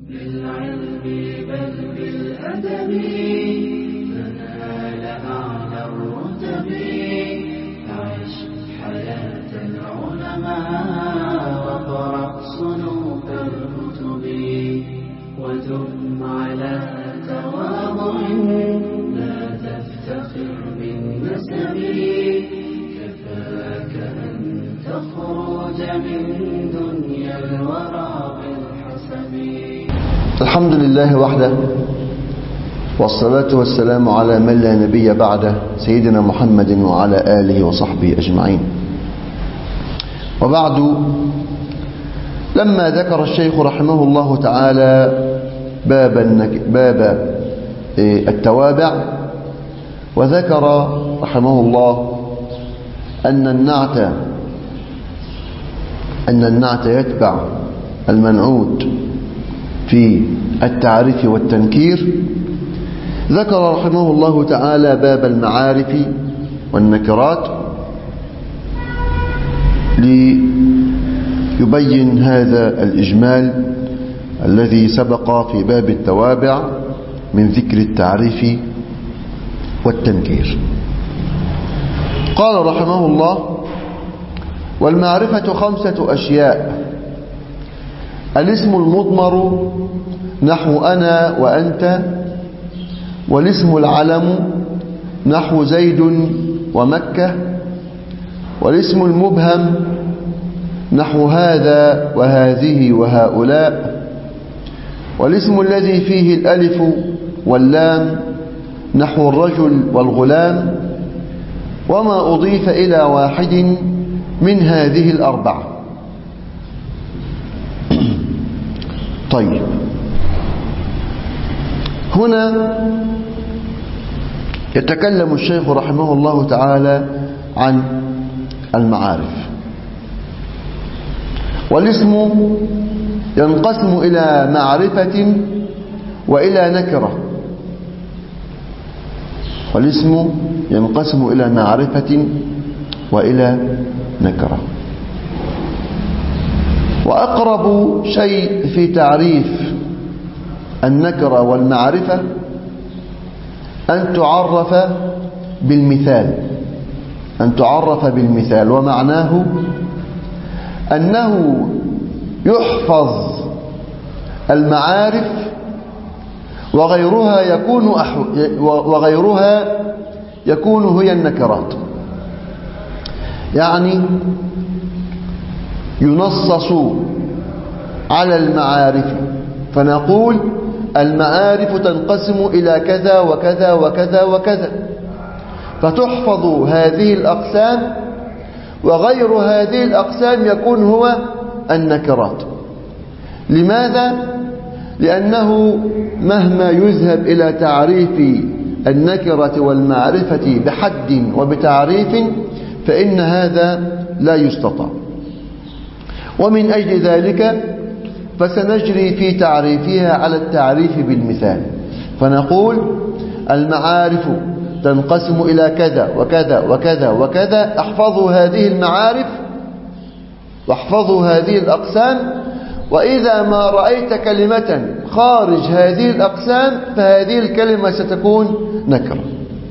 بالعلم بل بالأدب تنال أعلى الرتب. عش حياة العلماء واقرأ صنوف الكتب ودم على تواضع لا تفتخر بالنسب. كفاك أن تخرج من دنيا الورى بالحسب. الحمد لله وحده، والصلاة والسلام على من لا نبي بعده، سيدنا محمد وعلى آله وصحبه أجمعين. وبعد، لما ذكر الشيخ رحمه الله تعالى باب التوابع، وذكر رحمه الله أن النعت يتبع المنعوت في التعريف والتنكير، ذكر رحمه الله تعالى باب المعارف والنكرات ليبين هذا الإجمال الذي سبق في باب التوابع من ذكر التعريف والتنكير. قال رحمه الله: والمعرفة 5 أشياء: الاسم المضمر نحو أنا وأنت، والاسم العلم نحو زيد ومكة، والاسم المبهم نحو هذا وهذه وهؤلاء، والاسم الذي فيه الألف واللام نحو الرجل والغلام، وما أضيف إلى واحد من هذه الأربعة. طيب، هنا يتكلم الشيخ رحمه الله تعالى عن المعارف. والاسم ينقسم إلى معرفة وإلى نكرة. والاسم ينقسم إلى معرفة وإلى نكرة. وأقرب شيء في تعريف النكرة والمعرفة أن تعرف بالمثال. ومعناه أنه يحفظ المعارف وغيرها يكون هي النكرات. يعني ينصص على المعارف، فنقول المعارف تنقسم إلى كذا وكذا وكذا وكذا، فتحفظ هذه الأقسام، وغير هذه الأقسام يكون هو النكرات. لماذا؟ لأنه مهما يذهب إلى تعريف النكرة والمعرفة بحد وبتعريف فإن هذا لا يستطاع. ومن أجل ذلك فسنجري في تعريفها على التعريف بالمثال، فنقول المعارف تنقسم إلى كذا وكذا وكذا وكذا، احفظوا هذه المعارف واحفظوا هذه الأقسام، وإذا ما رأيت كلمة خارج هذه الأقسام فهذه الكلمة ستكون نكرة.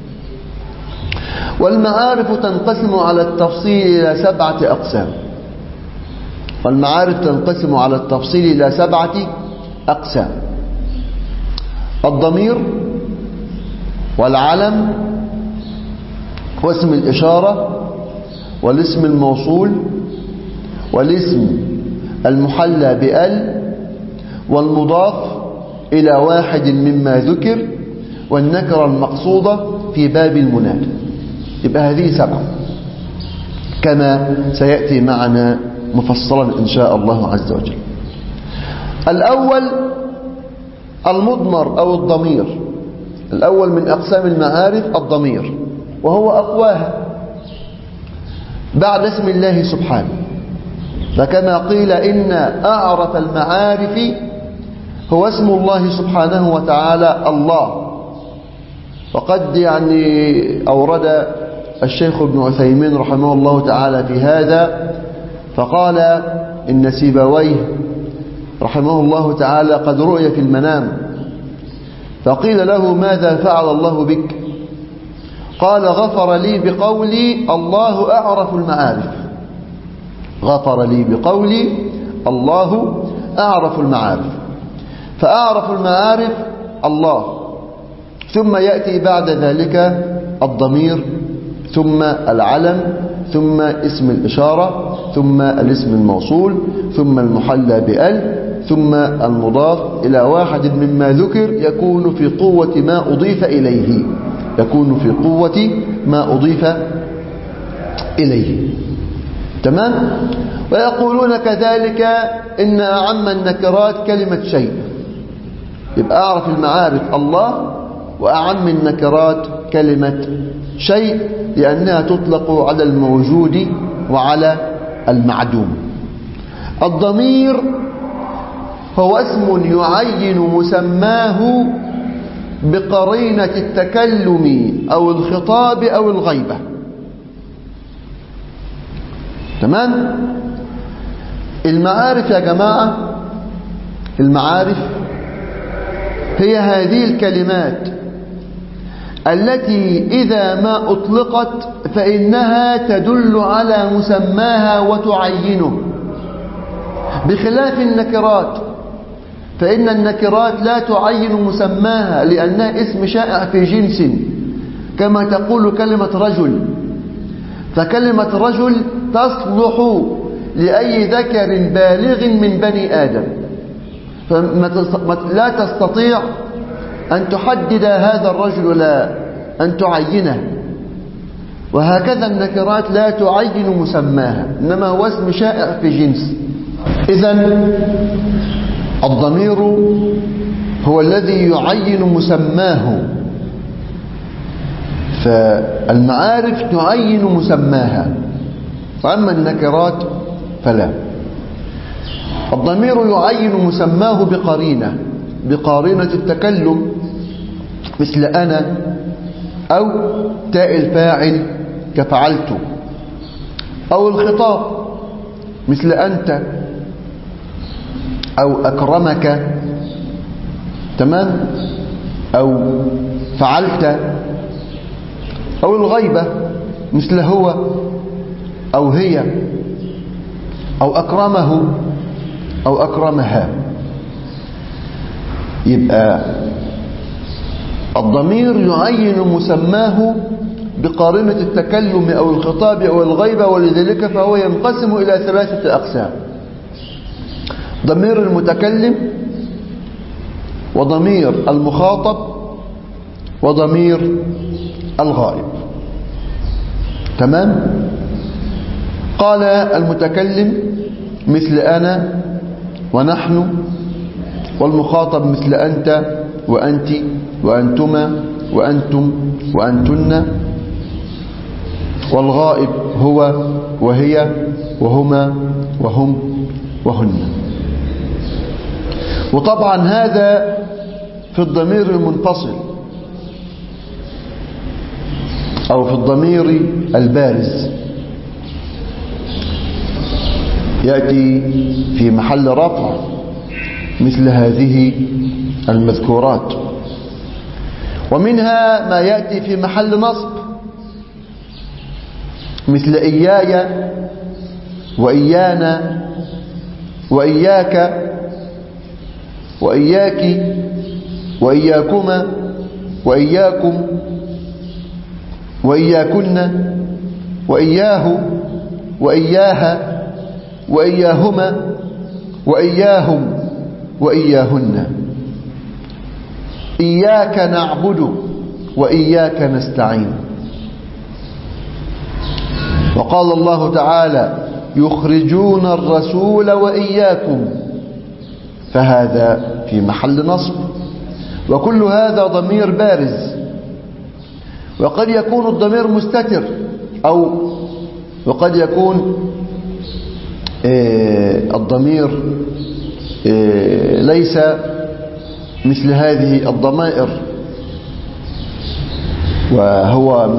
والمعارف تنقسم على التفصيل إلى 7 أقسام. والمعارف تنقسم على التفصيل إلى 7 أقسام: الضمير، والعلم، واسم الإشارة، والاسم الموصول، والاسم المحلى بأل، والمضاف إلى واحد مما ذكر، والنكرة المقصودة في باب المنادى. يبقى هذه 7 كما سيأتي معنا مفصلا إن شاء الله عز وجل. الأول المضمر أو الضمير. الأول من أقسام المعارف الضمير، وهو أقواها بعد اسم الله سبحانه. فكما قيل إن أعرف المعارف هو اسم الله سبحانه وتعالى الله. وقد أورد الشيخ ابن عثيمين رحمه الله تعالى في هذا، فقال إن سيبويه رحمه الله تعالى قد رؤي في المنام فقيل له ماذا فعل الله بك؟ قال غفر لي بقولي الله أعرف المعارف. غفر لي بقولي الله أعرف المعارف. فأعرف المعارف الله، ثم يأتي بعد ذلك الضمير، ثم العلم، ثم اسم الإشارة، ثم الاسم الموصول، ثم المحلى بأل، ثم المضاف إلى واحد مما ذكر يكون في قوة ما أضيف إليه. يكون في قوة ما أضيف إليه. تمام؟ ويقولون كذلك إن أعم النكرات كلمة شيء. يبقى أعرف المعارف الله، وأعم النكرات كلمة شيء، لأنها تطلق على الموجود وعلى المعدوم. الضمير هو اسم يعين مسماه بقرينة التكلم أو الخطاب أو الغيبة. تمام؟ المعارف يا جماعة، المعارف هي هذه الكلمات التي إذا ما أطلقت فإنها تدل على مسماها وتعينه، بخلاف النكرات، فإن النكرات لا تعين مسماها لأنها اسم شائع في جنس، كما تقول كلمة رجل، فكلمة رجل تصلح لأي ذكر بالغ من بني آدم، فلا تستطيع أن تحدد هذا الرجل ولا أن تعينه. وهكذا النكرات لا تعين مسماها، إنما هو اسم شائع في جنس. إذن الضمير هو الذي يعين مسماه، فالمعارف تعين مسماها، وأما النكرات فلا. الضمير يعين مسماه بقرينة التكلم، مثل أنا، أو تاء الفاعل كفعلت، أو الخطاب مثل أنت أو أكرمك. تمام؟ أو فعلت، أو الغيبة مثل هو أو هي، أو أكرمه أو أكرمها. يبقى الضمير يعين مسماه بقارنة التكلم أو الخطاب أو الغيبة، ولذلك فهو ينقسم إلى 3 أقسام: ضمير المتكلم، وضمير المخاطب، وضمير الغائب. تمام؟ قال المتكلم مثل أنا ونحن، والمخاطب مثل أنت وأنت وأنتما وأنتم وأنتن، والغائب هو وهي وهما وهم وهن. وطبعا هذا في الضمير المنفصل أو في الضمير البارز، يأتي في محل رفع مثل هذه المذكورات. ومنها ما يأتي في محل نصب مثل إياي وإيانا وإياك وإياك وإياكما وإياكم وإياكن وإياه وإياها وإياهما وإياهم وإياهن. إياك نعبد وإياك نستعين. وقال الله تعالى يخرجون الرسول وإياكم، فهذا في محل نصب. وكل هذا ضمير بارز. وقد يكون الضمير مستتر، أو وقد يكون الضمير ليس مثل هذه الضمائر، وهو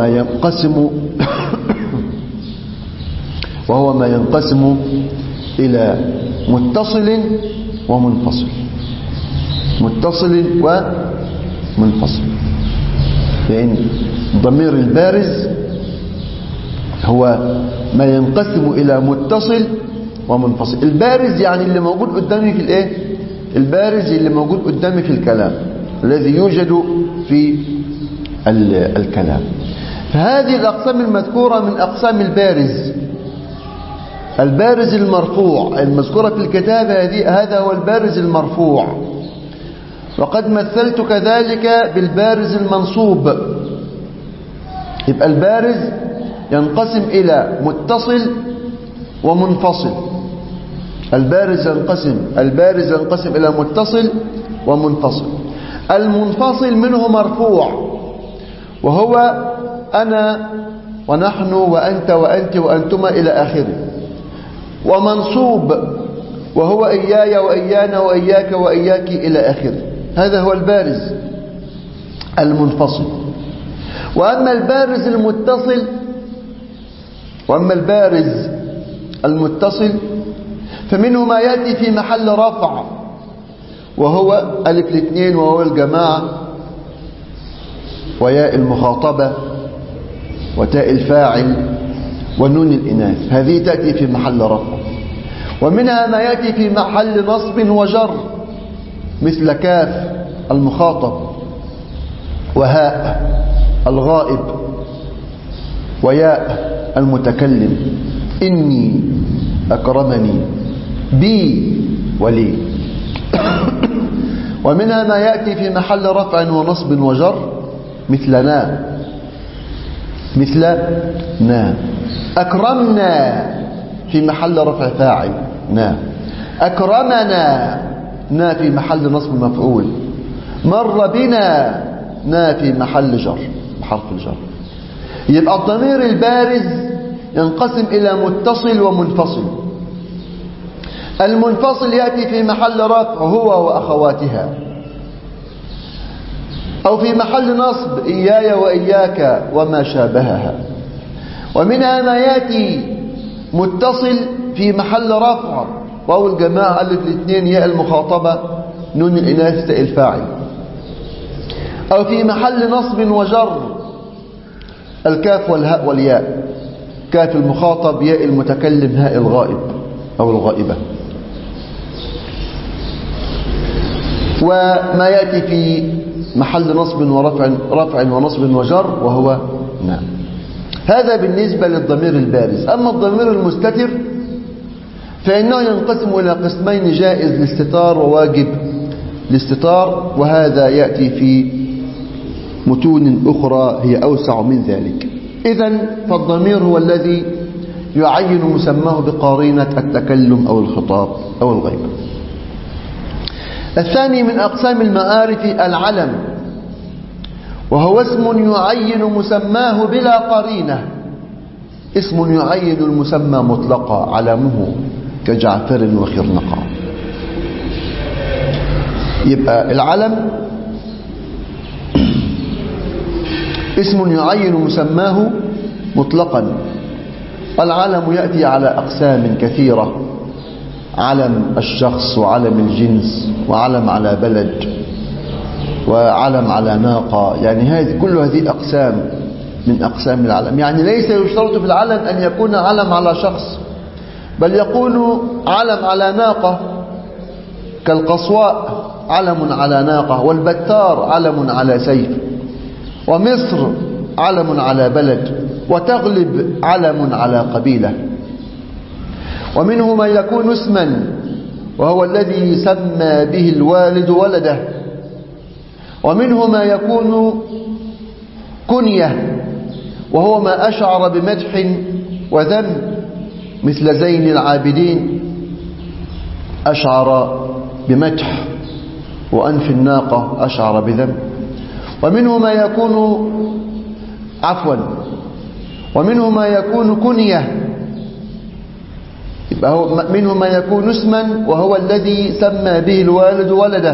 ما ينقسم إلى متصل ومنفصل، متصل ومنفصل. لأن الضمير البارز هو ما ينقسم إلى متصل ومنفصل. البارز يعني اللي موجود قدامي في الايه؟ البارز اللي موجود قدامي في الكلام، الذي يوجد في الكلام. فهذه الأقسام المذكورة من أقسام البارز. البارز المرفوع المذكورة في الكتاب هذا هو البارز المرفوع. وقد مثلت كذلك بالبارز المنصوب. يبقى البارز ينقسم إلى متصل ومنفصل. البارز ينقسم إلى متصل ومنفصل. المنفصل منه مرفوع وهو أنا ونحن وأنت وأنت وأنتما إلى آخره، ومنصوب وهو إياي وإيانا وإياك وإياك إلى آخره. هذا هو البارز المنفصل. وأما البارز المتصل فمنه ما يأتي في محل رفع وهو ألف الاثنين وهو الجماعة وياء المخاطبة وتاء الفاعل ونون الإناث، هذه تأتي في محل رفع. ومنها ما يأتي في محل نصب وجر مثل كاف المخاطب وهاء الغائب وياء المتكلم، إني أكرمني بي ولي. ومنها ما يأتي في محل رفع ونصب وجر مثل نا. أكرمنا في محل رفع فاعل أكرمنا نا في محل نصب مفعول. مر بنا نا في محل جر بحرف الجر. يبقى الضمير البارز ينقسم إلى متصل ومنفصل. المنفصل يأتي في محل رفع هو وأخواتها، أو في محل نصب إياي وإياك وما شابهها. ومنها ما يأتي متصل في محل رفع واو الجماعة ألف الاثنين ياء المخاطبة نون الإناث تاء الفاعل، أو في محل نصب وجر الكاف والهاء والياء، كاف المخاطب ياء المتكلم هاء الغائب أو الغائبة. وما يأتي في محل نصب ورفع ونصب وجر وهو نعم. هذا بالنسبة للضمير البارز. أما الضمير المستتر فإنه ينقسم إلى قسمين: جائز الاستتار وواجب الاستتار، وهذا يأتي في متون أخرى هي أوسع من ذلك. إذن فالضمير هو الذي يعين مسماه بقرينة التكلم أو الخطاب أو الغيبة. الثاني من أقسام المعارف العلم، وهو اسم يعين مسماه بلا قرينة. اسم يعين المسمى مطلقا، علمه كجعفر وخرنقا. يبقى العلم اسم يعين مسماه مطلقا. العلم يأتي على أقسام كثيرة: علم الشخص وعلم الجنس وعلم على بلد وعلم على ناقة. يعني كل هذه أقسام من أقسام العلم. يعني ليس يشترط في العلم أن يكون علم على شخص، بل يكون علم على ناقة، كالقصواء علم على ناقة، والبتار علم على سيف، ومصر علم على بلد، وتغلب علم على قبيلة. ومنه ما يكون اسما وهو الذي سمى به الوالد ولده. ومنه ما يكون كنية وهو ما أشعر بمدح وذم، مثل زين العابدين أشعر بمدح، وأنف الناقة أشعر بذم. ومنه ما يكون ومنه ما يكون كنية، يبقى منه ما يكون اسما وهو الذي سمى به الوالد ولده.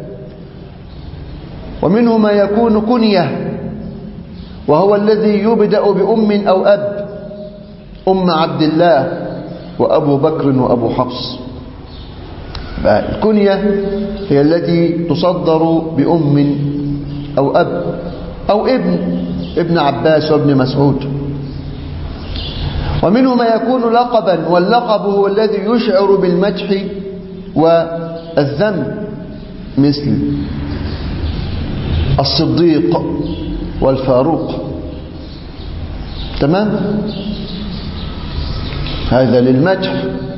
ومنه ما يكون كنية وهو الذي يبدأ بأم أو أب، أم عبد الله وأبو بكر وأبو حفص. الكنية هي التي تصدر بأم أو أب أو ابن عباس وابن مسعود. ومنه ما يكون لقبا، واللقب هو الذي يشعر بالمدح والذم، مثل الصديق والفاروق. تمام؟ هذا للمدح.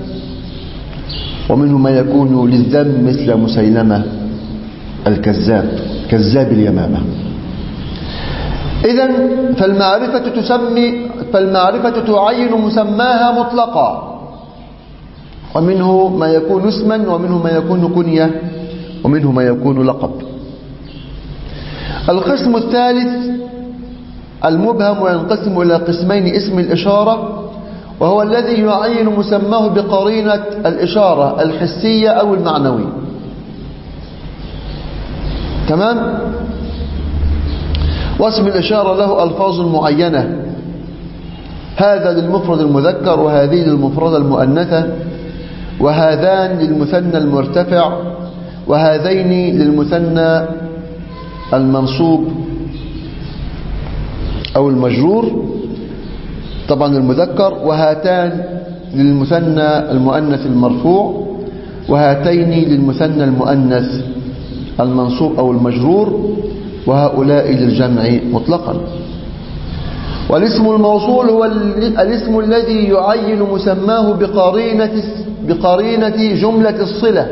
ومنه ما يكون للذم، مثل مسيلمة الكذاب، كذاب اليمامة. إذن فالمعرفة تعين مسماها مطلقا، ومنه ما يكون اسما، ومنه ما يكون كنية، ومنه ما يكون لقب. القسم الثالث المبهم، وينقسم إلى قسمين: اسم الإشارة، وهو الذي يعين مسماه بقرينة الإشارة الحسية أو المعنوية. تمام؟ واسم الإشارة له ألفاظ معينة، هذا للمفرد المذكر، وهذه للمفردة المؤنثة، وهذان للمثنى المرتفع، وهذين للمثنى المنصوب أو المجرور طبعا المذكر، وهاتان للمثنى المؤنث المرفوع، وهاتين للمثنى المؤنث المنصوب أو المجرور، وهؤلاء للجمع مطلقا. والاسم الموصول هو الاسم الذي يعين مسماه بقرينة جملة الصلة،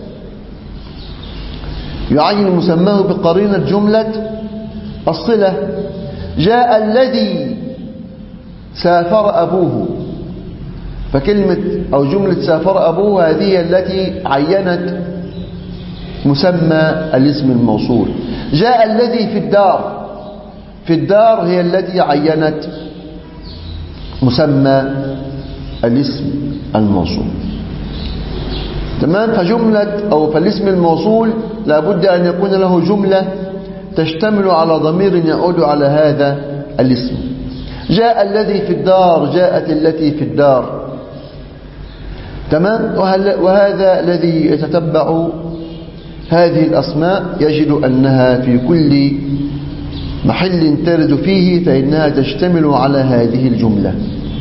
يعين مسماه بقرينة جملة الصلة. جاء الذي سافر أبوه، فكلمة أو جملة سافر أبوه هذه التي عينت مسمى الاسم الموصول. جاء الذي في الدار هي التي عينت مسمى الاسم الموصول. تمام؟ فالاسم الموصول لابد أن يكون له جملة تشتمل على ضمير يعود على هذا الاسم. جاء الذي في الدار، جاءت التي في الدار. تمام؟ وهذا الذي يتتبع هذه الأسماء يجد أنها في كل محل ترد فيه فإنها تشتمل على هذه الجملة،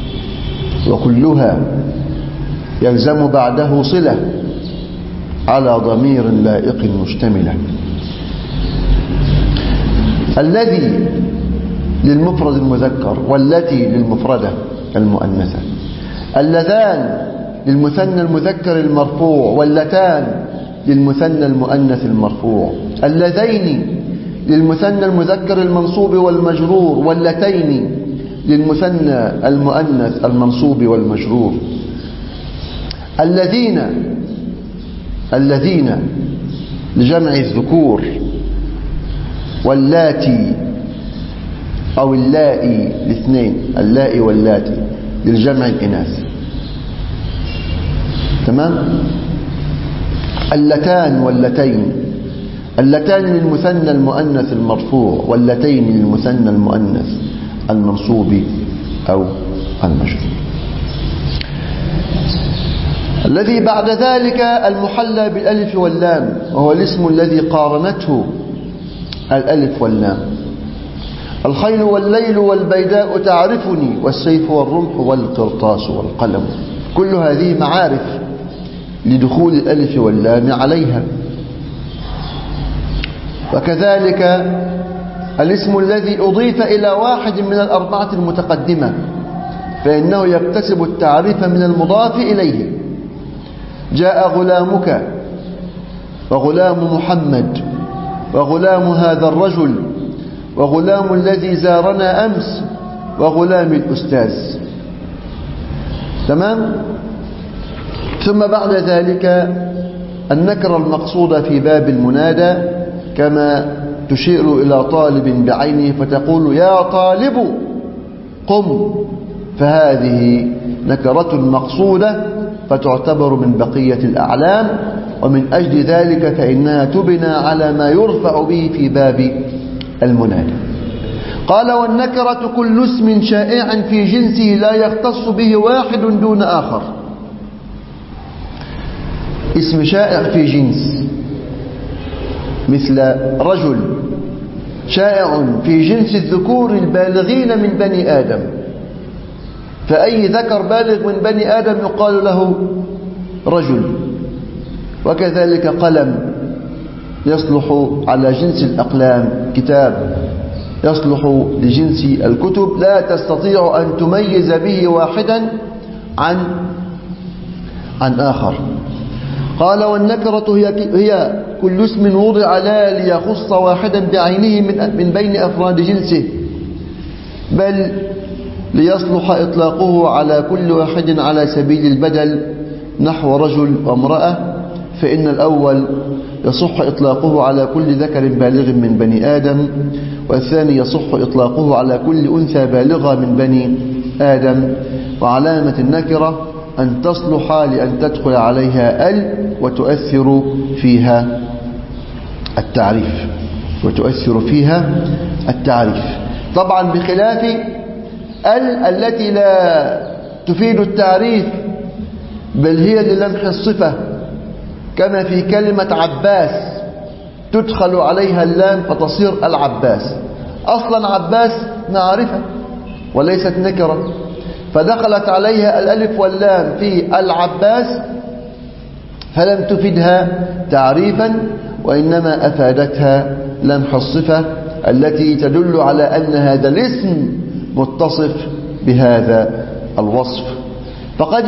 وكلها يلزم بعده صلة على ضمير لائق مشتملة. الذي للمفرد المذكر، والتي للمفردة المؤنثة. اللذان للمثنى المذكر المرفوع، واللتان للمثنى المؤنث المرفوع. اللذين للمثنى المذكر المنصوب والمجرور، واللتين للمثنى المؤنث المنصوب والمجرور. الذين لجمع الذكور، واللاتي أو اللائي الاثنين، اللائي واللاتي للجمع الإناث. تمام؟ اللتان واللتين، اللتان للمثنى المؤنث المرفوع، واللتين للمثنى المؤنث المنصوب أو المجرور. الذي بعد ذلك المحلى بالألف واللام، وهو الاسم الذي قارنته الألف واللام. الخيل والليل والبيداء تعرفني، والسيف والرمح والقرطاس والقلم. كل هذه معارف لدخول الألف واللام عليها. وكذلك الاسم الذي أضيف إلى واحد من الأربعة المتقدمة فإنه يكتسب التعريف من المضاف إليه. جاء غلامك، وغلام محمد، وغلام هذا الرجل، وغلام الذي زارنا أمس، وغلام الأستاذ. تمام؟ ثم بعد ذلك النكرة المقصودة في باب المنادى، كما تشير إلى طالب بعينه فتقول يا طالب قم، فهذه نكرة مقصودة فتعتبر من بقية الأعلام، ومن أجل ذلك فإنها تبنى على ما يرفع به في باب المنادى. قال والنكرة كل اسم شائع في جنسه لا يختص به واحد دون آخر. اسم شائع في جنس، مثل رجل شائع في جنس الذكور البالغين من بني آدم، فأي ذكر بالغ من بني آدم يقال له رجل. وكذلك قلم يصلح على جنس الأقلام، كتاب يصلح لجنس الكتب، لا تستطيع أن تميز به واحدا عن آخر. قال والنكرة هي كل اسم وضع لا ليخص واحدا بعينه من بين أفراد جنسه، بل ليصلح إطلاقه على كل واحد على سبيل البدل، نحو رجل وامرأة، فإن الأول يصح إطلاقه على كل ذكر بالغ من بني آدم، والثاني يصح إطلاقه على كل أنثى بالغة من بني آدم. وعلامة النكرة أن تصلح لأن تدخل عليها وتؤثر فيها التعريف. طبعا بخلاف التي لا تفيد التعريف، بل هي للمح الصفة، كما في كلمة عباس تدخل عليها اللام فتصير العباس. أصلا عباس معرفة وليست نكرة، فدخلت عليها الألف واللام في العباس فلم تفدها تعريفا، وإنما أفادتها لمح الصفة التي تدل على أن هذا الاسم متصف بهذا الوصف. فقد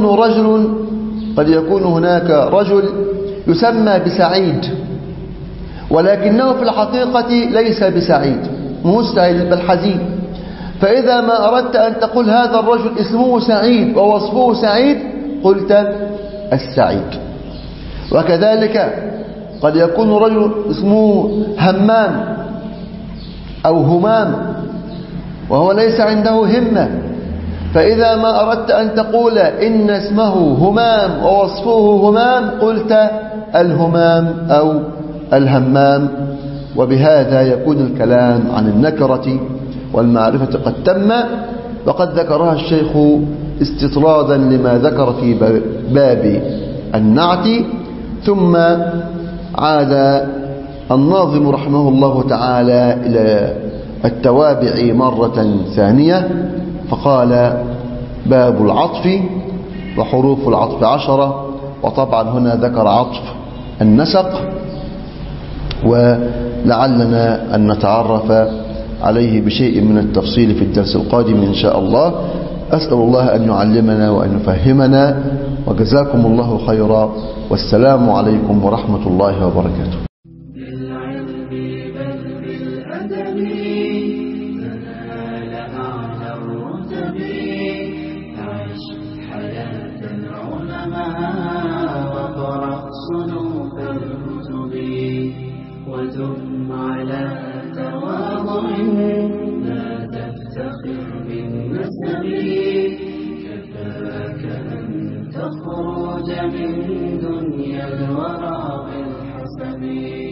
يكون هناك رجل يسمى بسعيد، ولكنه في الحقيقة ليس بسعيد، مستعد بل حزين، فإذا ما أردت أن تقول هذا الرجل اسمه سعيد ووصفه سعيد قلت السعيد. وكذلك قد يكون رجل اسمه همام أو همام وهو ليس عنده همة، فإذا ما أردت أن تقول إن اسمه همام ووصفه همام قلت الهمام أو الهمام. وبهذا يكون الكلام عن النكرة والمعرفة قد تم، وقد ذكرها الشيخ استطرادا لما ذكر في باب النعت. ثم عاد الناظم رحمه الله تعالى إلى التوابع مرة ثانية، فقال باب العطف وحروف العطف 10، وطبعا هنا ذكر عطف النسق، ولعلنا أن نتعرف عليه بشيء من التفصيل في الدرس القادم إن شاء الله. أسأل الله أن يعلمنا وأن يفهمنا، وجزاكم الله خيرا، والسلام عليكم ورحمة الله وبركاته. بالعلم بل بالأدب تنال أعلى الرتب، عش حياة العلماء وقرأ صنوف الكتب، ودم على تواضع لا تفتخر بالنسب، كفاك أن تخرج من دنيا الورى